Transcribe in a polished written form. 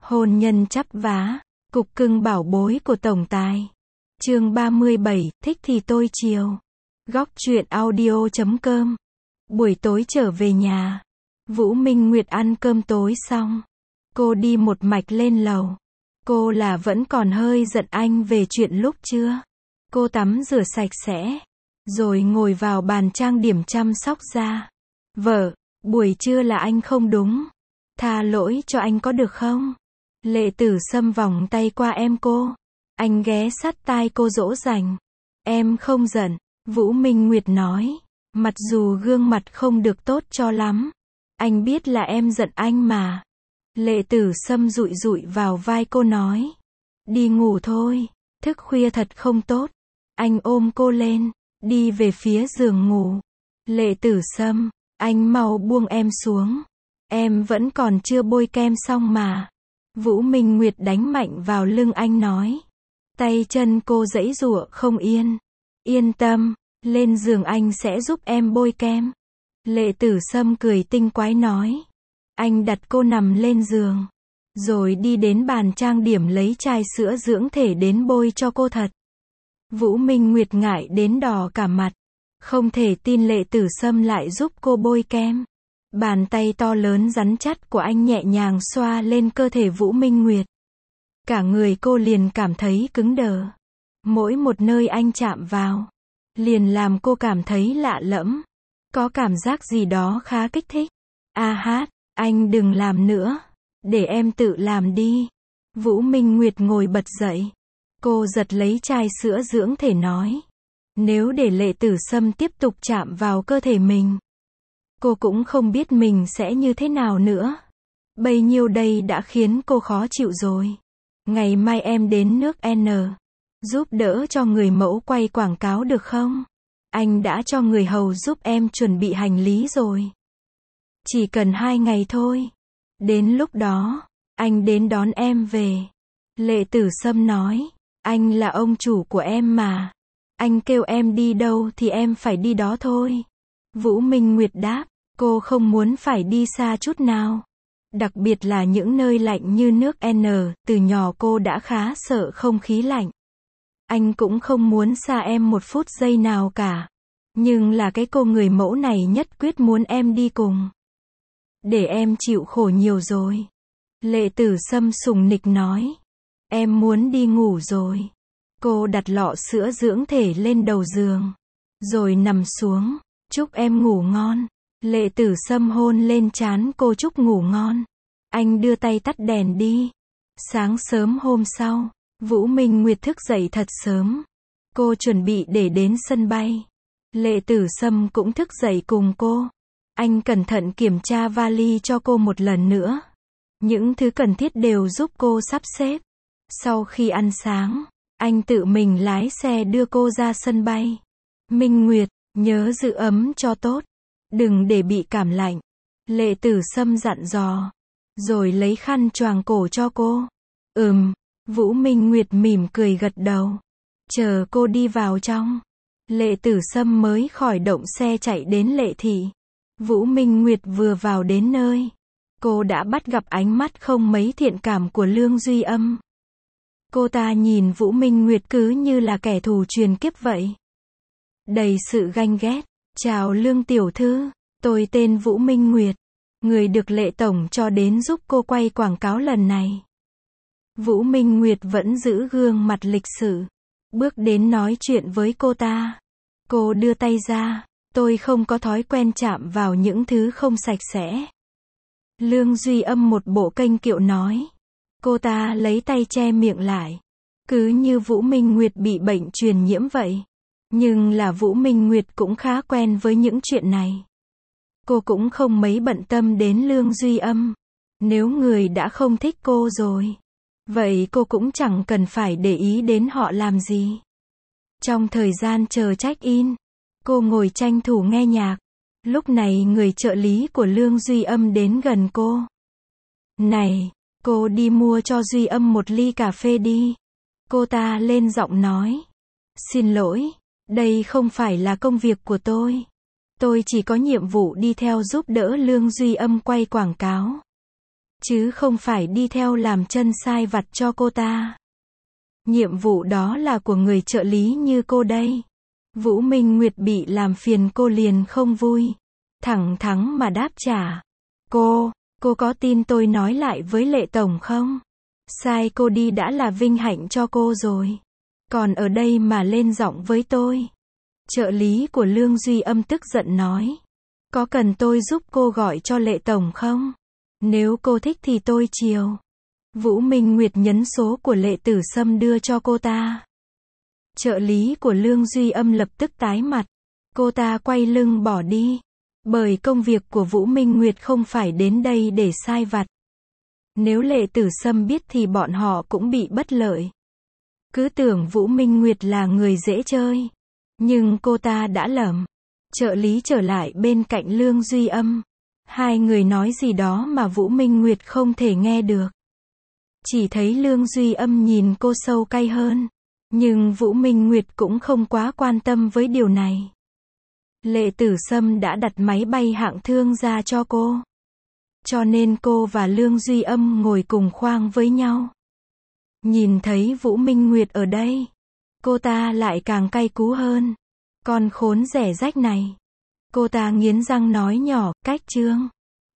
Hôn nhân chắp vá, cục cưng bảo bối của tổng tài. Chương 37, thích thì tôi chiều. Góc truyện audio.com. Buổi tối trở về nhà, Vũ Minh Nguyệt ăn cơm tối xong, cô đi một mạch lên lầu. Cô là vẫn còn hơi giận anh về chuyện lúc trưa. Cô tắm rửa sạch sẽ, rồi ngồi vào bàn trang điểm chăm sóc da. Vợ, buổi trưa là anh không đúng. Tha lỗi cho anh có được không? Lệ Tử Sâm vòng tay qua em cô. Anh ghé sát tai cô dỗ dành. Em không giận, Vũ Minh Nguyệt nói. Mặc dù gương mặt không được tốt cho lắm. Anh biết là em giận anh mà. Lệ Tử Sâm dụi dụi vào vai cô nói. Đi ngủ thôi, thức khuya thật không tốt. Anh ôm cô lên, đi về phía giường ngủ. Lệ Tử Sâm, anh mau buông em xuống. Em vẫn còn chưa bôi kem xong mà. Vũ Minh Nguyệt đánh mạnh vào lưng anh nói. Tay chân cô giãy giụa không yên. Yên tâm, lên giường anh sẽ giúp em bôi kem. Lệ Tử Sâm cười tinh quái nói. Anh đặt cô nằm lên giường, rồi đi đến bàn trang điểm lấy chai sữa dưỡng thể đến bôi cho cô thật. Vũ Minh Nguyệt ngại đến đỏ cả mặt. Không thể tin Lệ Tử Sâm lại giúp cô bôi kem. Bàn tay to lớn rắn chắc của anh nhẹ nhàng xoa lên cơ thể Vũ Minh Nguyệt. Cả người cô liền cảm thấy cứng đờ. Mỗi một nơi anh chạm vào, liền làm cô cảm thấy lạ lẫm. Có cảm giác gì đó khá kích thích. Anh đừng làm nữa. Để em tự làm đi. Vũ Minh Nguyệt ngồi bật dậy. Cô giật lấy chai sữa dưỡng thể nói. Nếu để Lệ Tử Sâm tiếp tục chạm vào cơ thể mình, cô cũng không biết mình sẽ như thế nào nữa. Bấy nhiêu đây đã khiến cô khó chịu rồi. Ngày mai em đến nước N, giúp đỡ cho người mẫu quay quảng cáo được không? Anh đã cho người hầu giúp em chuẩn bị hành lý rồi. Chỉ cần 2 ngày thôi. Đến lúc đó, anh đến đón em về. Lệ Tử Sâm nói. Anh là ông chủ của em mà. Anh kêu em đi đâu thì em phải đi đó thôi. Vũ Minh Nguyệt đáp. Cô không muốn phải đi xa chút nào. Đặc biệt là những nơi lạnh như nước N, từ nhỏ cô đã khá sợ không khí lạnh. Anh cũng không muốn xa em một phút giây nào cả. Nhưng là cái cô người mẫu này nhất quyết muốn em đi cùng. Để em chịu khổ nhiều rồi. Lệ Tử Sâm sùng nịch nói. Em muốn đi ngủ rồi. Cô đặt lọ sữa dưỡng thể lên đầu giường, rồi nằm xuống. Chúc em ngủ ngon. Lệ Tử Sâm hôn lên trán cô chúc ngủ ngon. Anh đưa tay tắt đèn đi. Sáng sớm hôm sau, Vũ Minh Nguyệt thức dậy thật sớm. Cô chuẩn bị để đến sân bay. Lệ Tử Sâm cũng thức dậy cùng cô. Anh cẩn thận kiểm tra vali cho cô một lần nữa. Những thứ cần thiết đều giúp cô sắp xếp. Sau khi ăn sáng, anh tự mình lái xe đưa cô ra sân bay. Minh Nguyệt, nhớ giữ ấm cho tốt. Đừng để bị cảm lạnh. Lệ Tử Sâm dặn dò. Rồi lấy khăn choàng cổ cho cô. Vũ Minh Nguyệt mỉm cười gật đầu. Chờ cô đi vào trong, Lệ Tử Sâm mới khởi động xe chạy đến Lệ Thị. Vũ Minh Nguyệt vừa vào đến nơi, cô đã bắt gặp ánh mắt không mấy thiện cảm của Lương Duy Âm. Cô ta nhìn Vũ Minh Nguyệt cứ như là kẻ thù truyền kiếp vậy. Đầy sự ganh ghét. Chào Lương tiểu thư, tôi tên Vũ Minh Nguyệt. Người được Lệ tổng cho đến giúp cô quay quảng cáo lần này. Vũ Minh Nguyệt vẫn giữ gương mặt lịch sự. Bước đến nói chuyện với cô ta. Cô đưa tay ra. Tôi không có thói quen chạm vào những thứ không sạch sẽ. Lương Duy Âm một bộ kênh kiệu nói. Cô ta lấy tay che miệng lại. Cứ như Vũ Minh Nguyệt bị bệnh truyền nhiễm vậy. Nhưng là Vũ Minh Nguyệt cũng khá quen với những chuyện này. Cô cũng không mấy bận tâm đến Lương Duy Âm. Nếu người đã không thích cô rồi, vậy cô cũng chẳng cần phải để ý đến họ làm gì. Trong thời gian chờ check-in, cô ngồi tranh thủ nghe nhạc. Lúc này người trợ lý của Lương Duy Âm đến gần cô. Này, cô đi mua cho Duy Âm một ly cà phê đi. Cô ta lên giọng nói. Xin lỗi, đây không phải là công việc của tôi. Tôi chỉ có nhiệm vụ đi theo giúp đỡ Lương Duy Âm quay quảng cáo. chứ không phải đi theo làm chân sai vặt cho cô ta. Nhiệm vụ đó là của người trợ lý như cô đây. Vũ Minh Nguyệt bị làm phiền cô liền không vui. Thẳng thắn mà đáp trả. Cô có tin tôi nói lại với Lệ Tổng không? Sai cô đi đã là vinh hạnh cho cô rồi. Còn ở đây mà lên giọng với tôi. Trợ lý của Lương Duy Âm tức giận nói. Có cần tôi giúp cô gọi cho Lệ Tổng không? Nếu cô thích thì tôi chiều. Vũ Minh Nguyệt nhấn số của Lệ Tử Sâm đưa cho cô ta. Trợ lý của Lương Duy Âm lập tức tái mặt. Cô ta quay lưng bỏ đi. Bởi công việc của Vũ Minh Nguyệt không phải đến đây để sai vặt. Nếu Lệ Tử Sâm biết thì bọn họ cũng bị bất lợi. Cứ tưởng Vũ Minh Nguyệt là người dễ chơi. Nhưng cô ta đã lầm. Trợ lý trở lại bên cạnh Lương Duy Âm. Hai người nói gì đó mà Vũ Minh Nguyệt không thể nghe được. Chỉ thấy Lương Duy Âm nhìn cô sâu cay hơn. Nhưng Vũ Minh Nguyệt cũng không quá quan tâm với điều này. Lệ Tử Sâm đã đặt máy bay hạng thương ra cho cô. Cho nên cô và Lương Duy Âm ngồi cùng khoang với nhau. Nhìn thấy Vũ Minh Nguyệt ở đây, cô ta lại càng cay cú hơn. Con khốn rẻ rách này. Cô ta nghiến răng nói nhỏ, cách Trương.